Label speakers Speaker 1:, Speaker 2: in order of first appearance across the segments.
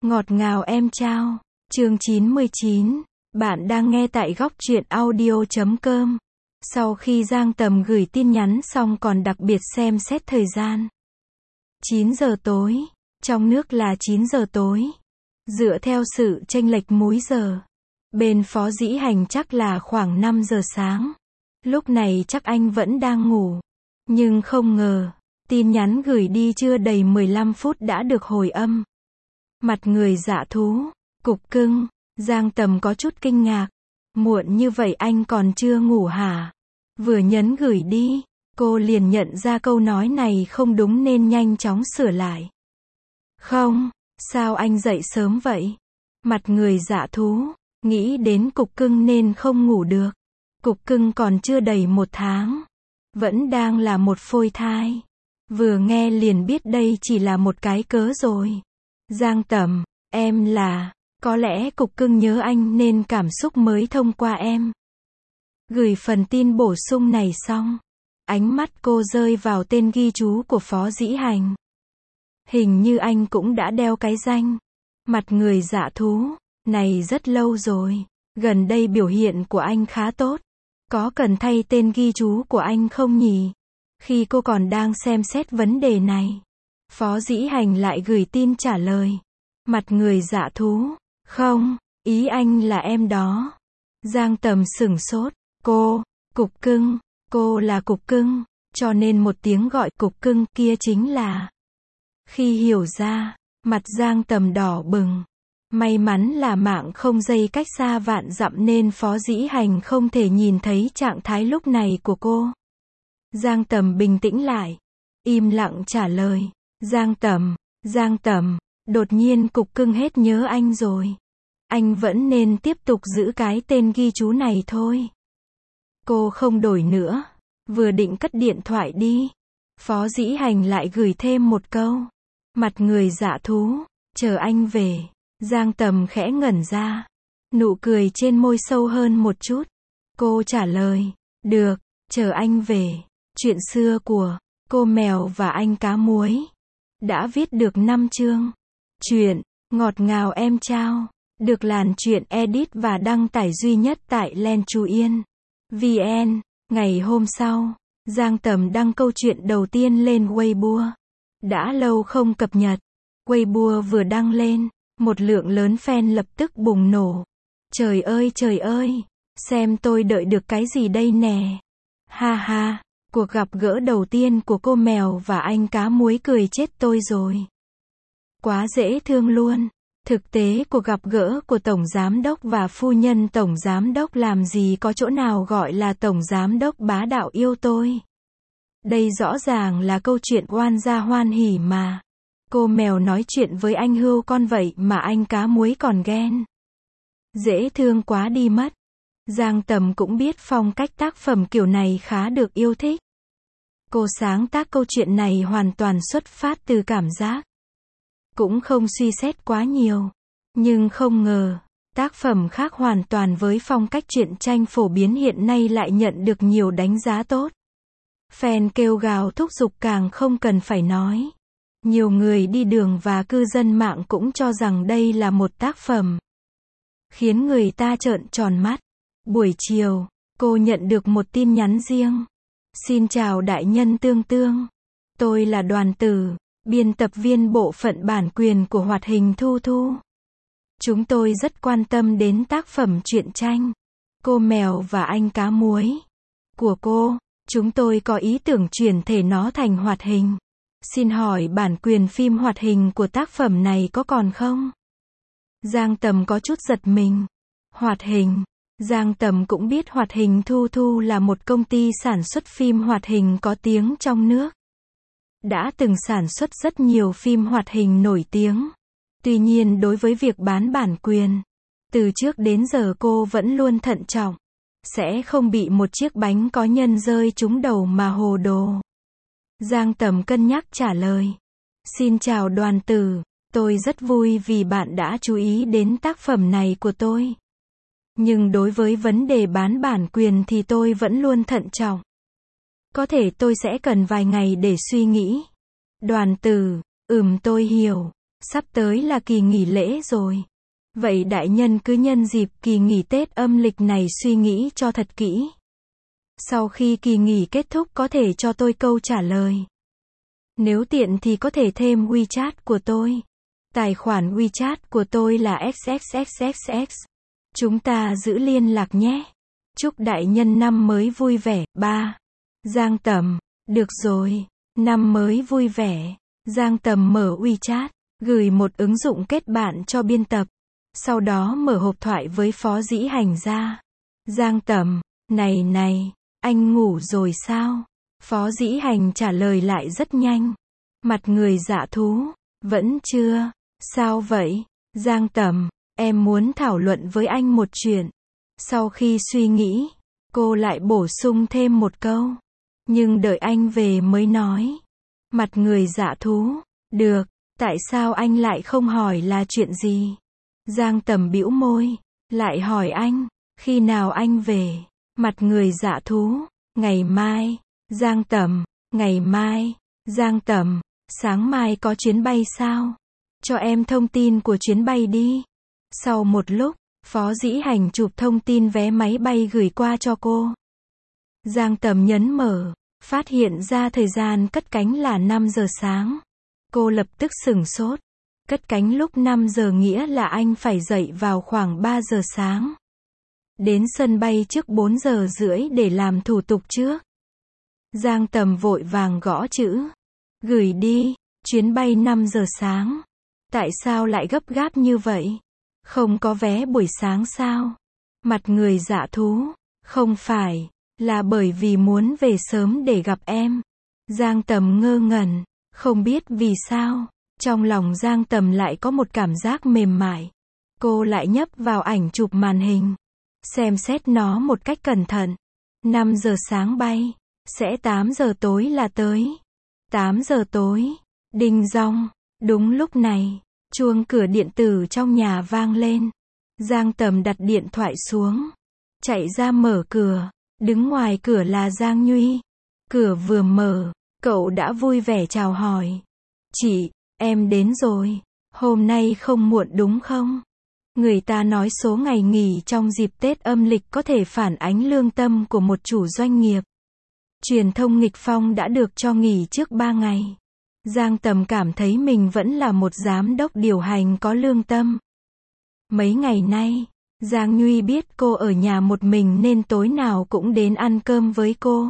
Speaker 1: Ngọt ngào em trao. Chương 99. Bạn đang nghe tại góc truyện audio.com. Sau khi Giang Tầm gửi tin nhắn xong còn đặc biệt xem xét thời gian. 9 giờ tối. Trong nước là 9 giờ tối. Dựa theo sự chênh lệch múi giờ, bên Phó Dĩ Hành chắc là khoảng 5 giờ sáng. Lúc này chắc anh vẫn đang ngủ. Nhưng không ngờ, tin nhắn gửi đi chưa đầy 15 phút đã được hồi âm. Mặt người dạ thú, cục cưng, Giang Tầm có chút kinh ngạc. Muộn như vậy anh còn chưa ngủ hả? Vừa nhấn gửi đi, cô liền nhận ra câu nói này không đúng nên nhanh chóng sửa lại. Không, sao anh dậy sớm vậy? Mặt người dạ thú, nghĩ đến cục cưng nên không ngủ được. Cục cưng còn chưa đầy 1 tháng. Vẫn đang là một phôi thai. Vừa nghe liền biết đây chỉ là một cái cớ rồi. Giang Tầm, em là, có lẽ cục cưng nhớ anh nên cảm xúc mới thông qua em. Gửi phần tin bổ sung này xong, ánh mắt cô rơi vào tên ghi chú của Phó Dĩ Hành. Hình như anh cũng đã đeo cái danh mặt người dạ thú này rất lâu rồi. Gần đây biểu hiện của anh khá tốt. Có cần thay tên ghi chú của anh không nhỉ? Khi cô còn đang xem xét vấn đề này, Phó Dĩ Hành lại gửi tin trả lời. Mặt người dạ thú, không, ý anh là em đó. Giang Tầm sửng sốt, cục cưng, cô là cục cưng, cho nên một tiếng gọi cục cưng kia chính là. Khi hiểu ra, mặt Giang Tầm đỏ bừng. May mắn là mạng không dây cách xa vạn dặm nên Phó Dĩ Hành không thể nhìn thấy trạng thái lúc này của cô. Giang Tầm bình tĩnh lại, im lặng trả lời. Giang Tầm, đột nhiên cục cưng hết nhớ anh rồi. Anh vẫn nên tiếp tục giữ cái tên ghi chú này thôi. Cô không đổi nữa. Vừa định cất điện thoại đi, Phó Dĩ Hành lại gửi thêm một câu. Mặt người dạ thú, chờ anh về. Giang Tầm khẽ ngẩn ra. Nụ cười trên môi sâu hơn một chút. Cô trả lời, được, chờ anh về. Chuyện xưa của cô mèo và anh cá muối đã viết được 5 chương. Chuyện ngọt ngào em trao được Làn Chuyện edit và đăng tải duy nhất tại Lenchuyen VN. Ngày hôm sau, Giang Tầm đăng câu chuyện đầu tiên lên Weibo. Đã lâu không cập nhật. Weibo vừa đăng lên, một lượng lớn fan lập tức bùng nổ. Trời ơi, xem tôi đợi được cái gì đây nè. Ha ha, cuộc gặp gỡ đầu tiên của cô mèo và anh cá muối cười chết tôi rồi. Quá dễ thương luôn. Thực tế cuộc gặp gỡ của Tổng Giám đốc và Phu Nhân Tổng Giám đốc làm gì có chỗ nào gọi là Tổng Giám đốc bá đạo yêu tôi. Đây rõ ràng là câu chuyện oan gia hoan hỉ mà. Cô mèo nói chuyện với anh hươu con vậy mà anh cá muối còn ghen. Dễ thương quá đi mất. Giang Tầm cũng biết phong cách tác phẩm kiểu này khá được yêu thích. Cô sáng tác câu chuyện này hoàn toàn xuất phát từ cảm giác. Cũng không suy xét quá nhiều. Nhưng không ngờ, tác phẩm khác hoàn toàn với phong cách truyện tranh phổ biến hiện nay lại nhận được nhiều đánh giá tốt. Fan kêu gào thúc giục càng không cần phải nói. Nhiều người đi đường và cư dân mạng cũng cho rằng đây là một tác phẩm khiến người ta trợn tròn mắt. Buổi chiều, cô nhận được một tin nhắn riêng. Xin chào đại nhân Tương Tương. Tôi là Đoàn Tử, biên tập viên bộ phận bản quyền của hoạt hình Thu Thu. Chúng tôi rất quan tâm đến tác phẩm truyện tranh Cô mèo và anh cá muối của cô. Chúng tôi có ý tưởng chuyển thể nó thành hoạt hình. Xin hỏi bản quyền phim hoạt hình của tác phẩm này có còn không? Giang Tầm có chút giật mình. Hoạt hình. Giang Tầm cũng biết hoạt hình Thu Thu là một công ty sản xuất phim hoạt hình có tiếng trong nước. Đã từng sản xuất rất nhiều phim hoạt hình nổi tiếng. Tuy nhiên đối với việc bán bản quyền, từ trước đến giờ cô vẫn luôn thận trọng. Sẽ không bị một chiếc bánh có nhân rơi trúng đầu mà hồ đồ. Giang Tầm cân nhắc trả lời. Xin chào Đoàn Tử, tôi rất vui vì bạn đã chú ý đến tác phẩm này của tôi. Nhưng đối với vấn đề bán bản quyền thì tôi vẫn luôn thận trọng. Có thể tôi sẽ cần vài ngày để suy nghĩ. Đoàn Tử, tôi hiểu. Sắp tới là kỳ nghỉ lễ rồi. Vậy đại nhân cứ nhân dịp kỳ nghỉ Tết âm lịch này suy nghĩ cho thật kỹ. Sau khi kỳ nghỉ kết thúc có thể cho tôi câu trả lời. Nếu tiện thì có thể thêm WeChat của tôi. Tài khoản WeChat của tôi là XXXXX. Chúng ta giữ liên lạc nhé. Chúc đại nhân năm mới vui vẻ. 3. Giang Tầm. Được rồi. Năm mới vui vẻ. Giang Tầm mở WeChat, gửi một ứng dụng kết bạn cho biên tập. Sau đó mở hộp thoại với Phó Dĩ Hành ra. Giang Tầm. Này, anh ngủ rồi sao? Phó Dĩ Hành trả lời lại rất nhanh. Mặt người dạ thú. Vẫn chưa. Sao vậy? Giang Tầm. Em muốn thảo luận với anh một chuyện. Sau khi suy nghĩ, cô lại bổ sung thêm một câu. Nhưng đợi anh về mới nói. Mặt người dạ thú. Được, tại sao anh lại không hỏi là chuyện gì? Giang Tầm bĩu môi. Lại hỏi anh, khi nào anh về? Mặt người dạ thú. Ngày mai. Giang Tầm. Ngày mai. Giang Tầm. Sáng mai có chuyến bay sao? Cho em thông tin của chuyến bay đi. Sau một lúc, Phó Dĩ Hành chụp thông tin vé máy bay gửi qua cho cô. Giang Tầm nhấn mở, phát hiện ra thời gian cất cánh là 5 giờ sáng. Cô lập tức sửng sốt. Cất cánh lúc 5 giờ nghĩa là anh phải dậy vào khoảng 3 giờ sáng. Đến sân bay trước 4 giờ rưỡi để làm thủ tục trước. Giang Tầm vội vàng gõ chữ. Gửi đi, chuyến bay 5 giờ sáng. Tại sao lại gấp gáp như vậy? Không có vé buổi sáng sao? Mặt người dạ thú. Không phải, là bởi vì muốn về sớm để gặp em. Giang Tầm ngơ ngẩn, không biết vì sao. Trong lòng Giang Tầm lại có một cảm giác mềm mại. Cô lại nhấp vào ảnh chụp màn hình. Xem xét nó một cách cẩn thận. 5 giờ sáng bay, sẽ 8 giờ tối là tới. 8 giờ tối, đinh dong. Đúng lúc này, chuông cửa điện tử trong nhà vang lên. Giang Tầm đặt điện thoại xuống, chạy ra mở cửa. Đứng ngoài cửa là Giang Nhuy. Cửa vừa mở, cậu đã vui vẻ chào hỏi. Chị, em đến rồi. Hôm nay không muộn đúng không? Người ta nói số ngày nghỉ trong dịp Tết âm lịch có thể phản ánh lương tâm của một chủ doanh nghiệp. Truyền thông nghịch phong đã được cho nghỉ trước 3 ngày. Giang Tầm cảm thấy mình vẫn là một giám đốc điều hành có lương tâm. Mấy ngày nay, Giang Nhuy biết cô ở nhà một mình nên tối nào cũng đến ăn cơm với cô.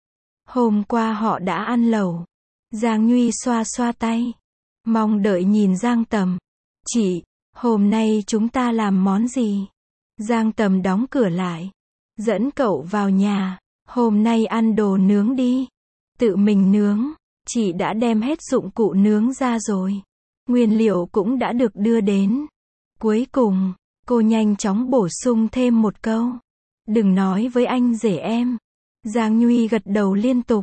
Speaker 1: Hôm qua họ đã ăn lẩu. Giang Nhuy xoa xoa tay, mong đợi nhìn Giang Tầm. Chị, hôm nay chúng ta làm món gì? Giang Tầm đóng cửa lại, dẫn cậu vào nhà. Hôm nay ăn đồ nướng đi. Tự mình nướng. Chị đã đem hết dụng cụ nướng ra rồi. Nguyên liệu cũng đã được đưa đến. Cuối cùng, cô nhanh chóng bổ sung thêm một câu. Đừng nói với anh rể em. Giang Nhuy gật đầu liên tục.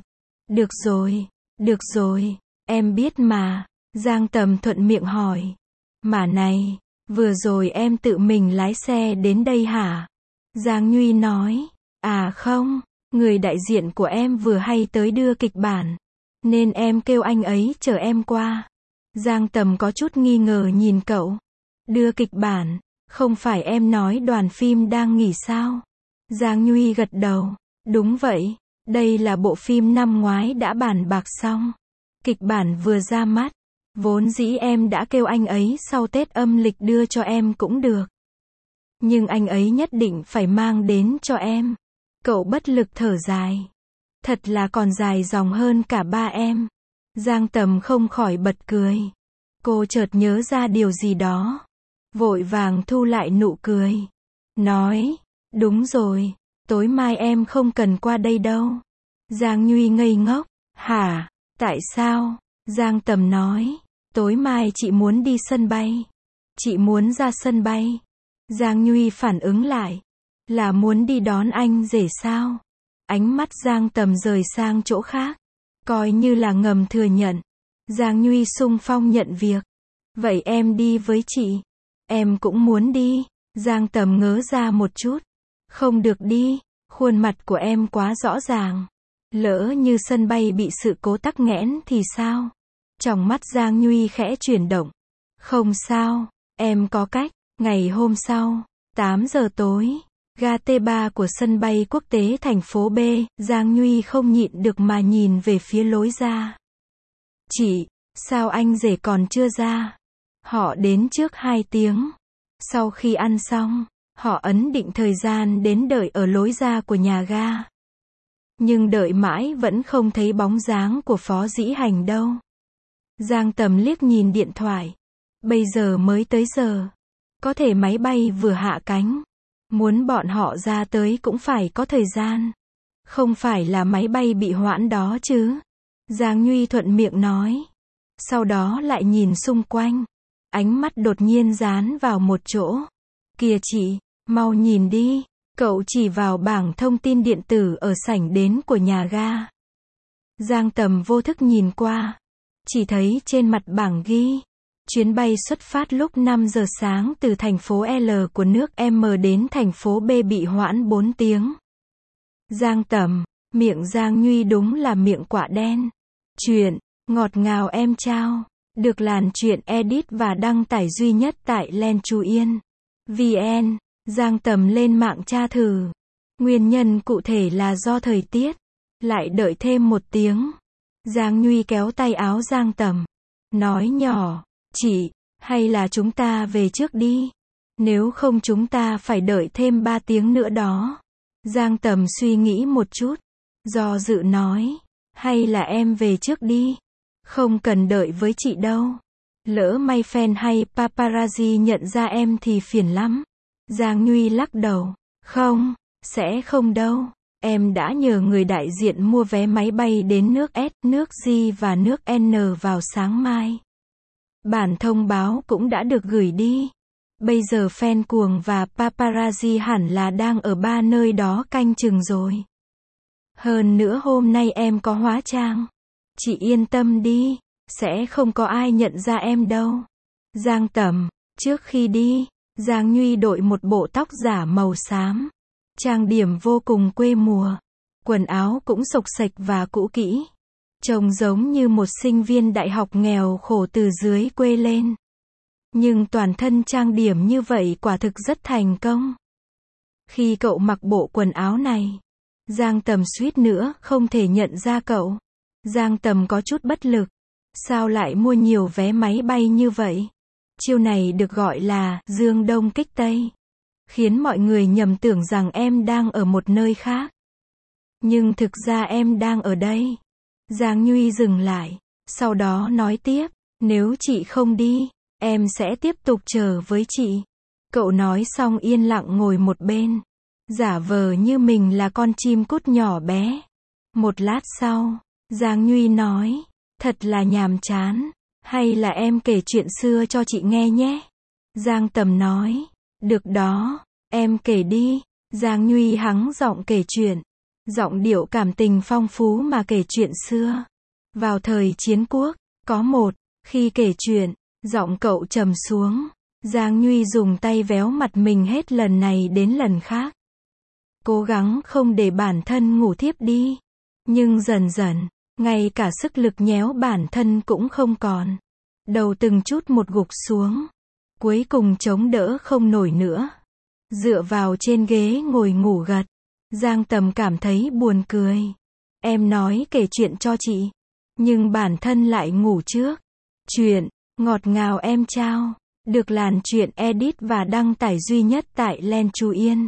Speaker 1: Được rồi, em biết mà. Giang Tầm thuận miệng hỏi. Mà này, vừa rồi em tự mình lái xe đến đây hả? Giang Nhuy nói. À không, người đại diện của em vừa hay tới đưa kịch bản. Nên em kêu anh ấy chở em qua. Giang Tầm có chút nghi ngờ nhìn cậu. Đưa kịch bản, không phải em nói đoàn phim đang nghỉ sao? Giang Nhuy gật đầu. Đúng vậy, đây là bộ phim năm ngoái đã bàn bạc xong. Kịch bản vừa ra mắt. Vốn dĩ em đã kêu anh ấy sau Tết âm lịch đưa cho em cũng được. Nhưng anh ấy nhất định phải mang đến cho em. Cậu bất lực thở dài. Thật là còn dài dòng hơn cả ba em. Giang Tầm không khỏi bật cười. Cô chợt nhớ ra điều gì đó. Vội vàng thu lại nụ cười. Nói, đúng rồi, tối mai em không cần qua đây đâu. Giang Nhuy ngây ngốc. Hả? Tại sao? Giang Tầm nói, tối mai chị muốn đi sân bay. Chị muốn ra sân bay. Giang Nhuy phản ứng lại. Là muốn đi đón anh rể sao? Ánh mắt Giang Tầm rời sang chỗ khác. Coi như là ngầm thừa nhận. Giang Nhuy xung phong nhận việc. Vậy em đi với chị. Em cũng muốn đi. Giang Tầm ngớ ra một chút. Không được đi. Khuôn mặt của em quá rõ ràng. Lỡ như sân bay bị sự cố tắc nghẽn thì sao? Trong mắt Giang Nhuy khẽ chuyển động. Không sao, em có cách. Ngày hôm sau, 8 giờ tối, ga T3 của sân bay quốc tế thành phố B, Giang Nhuy không nhịn được mà nhìn về phía lối ra. Chị, sao anh rể còn chưa ra? Họ đến trước 2 tiếng. Sau khi ăn xong, họ ấn định thời gian đến đợi ở lối ra của nhà ga. Nhưng đợi mãi vẫn không thấy bóng dáng của Phó Dĩ Hành đâu. Giang Tầm liếc nhìn điện thoại. Bây giờ mới tới giờ. Có thể máy bay vừa hạ cánh. Muốn bọn họ ra tới cũng phải có thời gian. Không phải là máy bay bị hoãn đó chứ. Giang Nhuy thuận miệng nói. Sau đó lại nhìn xung quanh. Ánh mắt đột nhiên dán vào một chỗ. Kìa chị, mau nhìn đi. Cậu chỉ vào bảng thông tin điện tử ở sảnh đến của nhà ga. Giang Tầm vô thức nhìn qua. Chỉ thấy trên mặt bảng ghi. Chuyến bay xuất phát lúc 5 giờ sáng từ thành phố L của nước M đến thành phố B bị hoãn 4 tiếng. Giang Tầm, miệng Giang Nhuy đúng là miệng quạ đen. Chuyện, ngọt ngào em trao, được làn chuyện edit và đăng tải duy nhất tại Len Chú Yên. VN, Giang Tầm lên mạng tra thử. Nguyên nhân cụ thể là do thời tiết. Lại đợi thêm 1 tiếng. Giang Nhuy kéo tay áo Giang Tầm. Nói nhỏ, chị, hay là chúng ta về trước đi. Nếu không chúng ta phải đợi thêm 3 tiếng nữa đó. Giang Tầm suy nghĩ một chút. Do dự nói, hay là em về trước đi. Không cần đợi với chị đâu. Lỡ may fan hay paparazzi nhận ra em thì phiền lắm. Giang Nhuy lắc đầu. Không, sẽ không đâu. Em đã nhờ người đại diện mua vé máy bay đến nước S, nước G và nước N vào sáng mai. Bản thông báo cũng đã được gửi đi. Bây giờ fan cuồng và paparazzi hẳn là đang ở 3 nơi đó canh chừng rồi. Hơn nữa hôm nay em có hóa trang. Chị yên tâm đi, sẽ không có ai nhận ra em đâu. Giang Tầm, trước khi đi, Giang Nhuy đội một bộ tóc giả màu xám. Trang điểm vô cùng quê mùa. Quần áo cũng xộc xệch và cũ kỹ. Trông giống như một sinh viên đại học nghèo khổ từ dưới quê lên. Nhưng toàn thân trang điểm như vậy quả thực rất thành công. Khi cậu mặc bộ quần áo này, Giang Tầm suýt nữa không thể nhận ra cậu. Giang Tầm có chút bất lực. Sao lại mua nhiều vé máy bay như vậy? Chiêu này được gọi là dương đông kích tây. Khiến mọi người nhầm tưởng rằng em đang ở một nơi khác. Nhưng thực ra em đang ở đây. Giang Nhuy dừng lại. Sau đó nói tiếp. Nếu chị không đi, em sẽ tiếp tục chờ với chị. Cậu nói xong yên lặng ngồi một bên. Giả vờ như mình là con chim cút nhỏ bé. Một lát sau, Giang Nhuy nói. Thật là nhàm chán. Hay là em kể chuyện xưa cho chị nghe nhé. Giang Tầm nói. Được đó, em kể đi. Giang Nhuy hắng giọng kể chuyện. Giọng điệu cảm tình phong phú mà kể chuyện xưa. Vào thời chiến quốc, có một, khi kể chuyện, giọng cậu trầm xuống. Giang Nhuy dùng tay véo mặt mình hết lần này đến lần khác. Cố gắng không để bản thân ngủ thiếp đi. Nhưng dần dần, ngay cả sức lực nhéo bản thân cũng không còn. Đầu từng chút một gục xuống. Cuối cùng chống đỡ không nổi nữa. Dựa vào trên ghế ngồi ngủ gật. Giang Tầm cảm thấy buồn cười. Em nói kể chuyện cho chị. Nhưng bản thân lại ngủ trước. Chuyện, ngọt ngào em trao. Được làn chuyện edit và đăng tải duy nhất tại Len Chú Yên.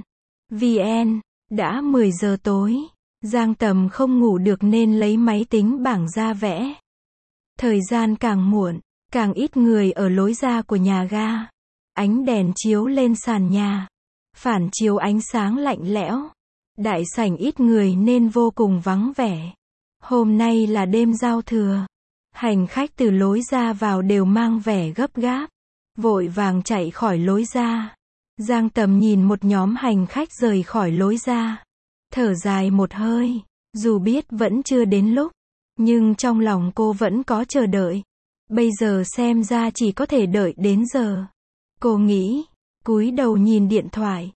Speaker 1: VN. Đã 10 giờ tối. Giang Tầm không ngủ được nên lấy máy tính bảng ra vẽ. Thời gian càng muộn, càng ít người ở lối ra của nhà ga. Ánh đèn chiếu lên sàn nhà. Phản chiếu ánh sáng lạnh lẽo. Đại sảnh ít người nên vô cùng vắng vẻ. Hôm nay là đêm giao thừa. Hành khách từ lối ra vào đều mang vẻ gấp gáp. Vội vàng chạy khỏi lối ra. Giang Tầm nhìn một nhóm hành khách rời khỏi lối ra. Thở dài một hơi. Dù biết vẫn chưa đến lúc. Nhưng trong lòng cô vẫn có chờ đợi. Bây giờ xem ra chỉ có thể đợi đến giờ. Cô nghĩ. Cúi đầu nhìn điện thoại.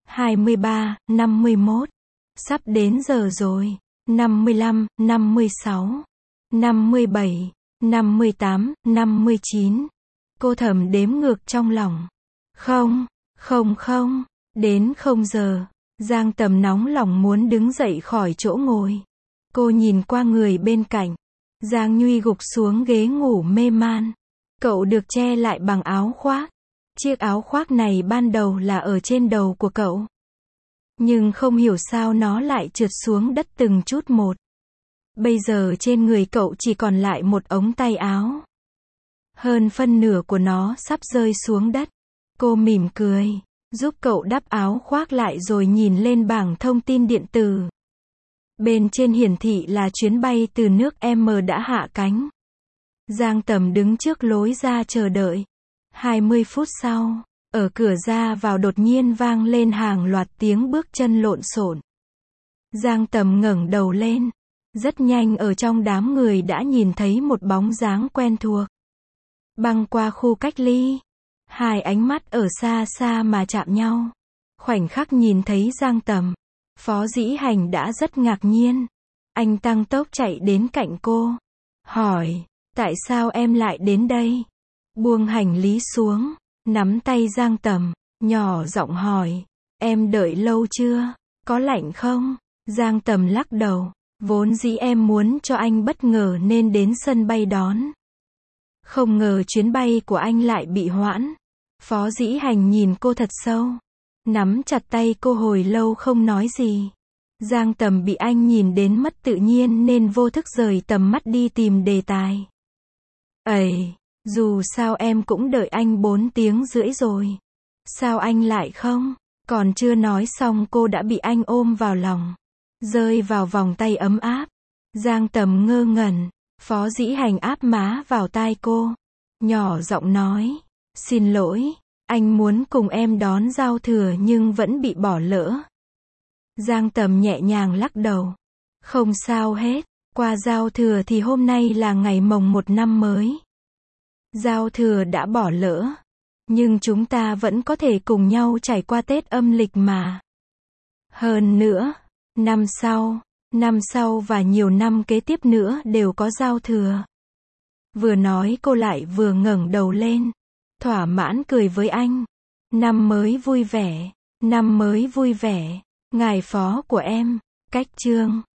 Speaker 1: 23, 51. Sắp đến giờ rồi. 55, 56, 57, 58, 59. Cô thầm đếm ngược trong lòng. Không, không không, đến 0 giờ. Giang Tầm nóng lòng muốn đứng dậy khỏi chỗ ngồi. Cô nhìn qua người bên cạnh. Giang Nhuy gục xuống ghế ngủ mê man. Cậu được che lại bằng áo khoác. Chiếc áo khoác này ban đầu là ở trên đầu của cậu. Nhưng không hiểu sao nó lại trượt xuống đất từng chút một. Bây giờ trên người cậu chỉ còn lại một ống tay áo. Hơn phân nửa của nó sắp rơi xuống đất. Cô mỉm cười, giúp cậu đắp áo khoác lại rồi nhìn lên bảng thông tin điện tử. Bên trên hiển thị là chuyến bay từ nước M đã hạ cánh. Giang Tầm đứng trước lối ra chờ đợi. 20 phút sau, ở cửa ra vào đột nhiên vang lên hàng loạt tiếng bước chân lộn xộn. Giang Tầm ngẩng đầu lên. Rất nhanh ở trong đám người đã nhìn thấy một bóng dáng quen thuộc. Băng qua khu cách ly. Hai ánh mắt ở xa xa mà chạm nhau. Khoảnh khắc nhìn thấy Giang Tầm, Phó Dĩ Hành đã rất ngạc nhiên. Anh tăng tốc chạy đến cạnh cô. Hỏi, tại sao em lại đến đây? Buông hành lý xuống, nắm tay Giang Tầm, nhỏ giọng hỏi, em đợi lâu chưa? Có lạnh không? Giang Tầm lắc đầu, vốn dĩ em muốn cho anh bất ngờ nên đến sân bay đón. Không ngờ chuyến bay của anh lại bị hoãn. Phó Dĩ Hành nhìn cô thật sâu, nắm chặt tay cô hồi lâu không nói gì. Giang Tầm bị anh nhìn đến mất tự nhiên nên vô thức rời tầm mắt đi tìm đề tài. Ây, dù sao em cũng đợi anh 4 tiếng rưỡi rồi. Sao anh lại không? Còn chưa nói xong cô đã bị anh ôm vào lòng, rơi vào vòng tay ấm áp. Giang Tầm ngơ ngẩn, Phó Dĩ Hành áp má vào tai cô, nhỏ giọng nói, xin lỗi, anh muốn cùng em đón giao thừa nhưng vẫn bị bỏ lỡ. Giang Tầm nhẹ nhàng lắc đầu, không sao hết, qua giao thừa thì hôm nay là ngày mồng 1 năm mới. Giao thừa đã bỏ lỡ, nhưng chúng ta vẫn có thể cùng nhau trải qua Tết âm lịch mà. Hơn nữa, năm sau và nhiều năm kế tiếp nữa đều có giao thừa. Vừa nói cô lại vừa ngẩng đầu lên, thỏa mãn cười với anh. Năm mới vui vẻ, năm mới vui vẻ, ngài phó của em, cách chương.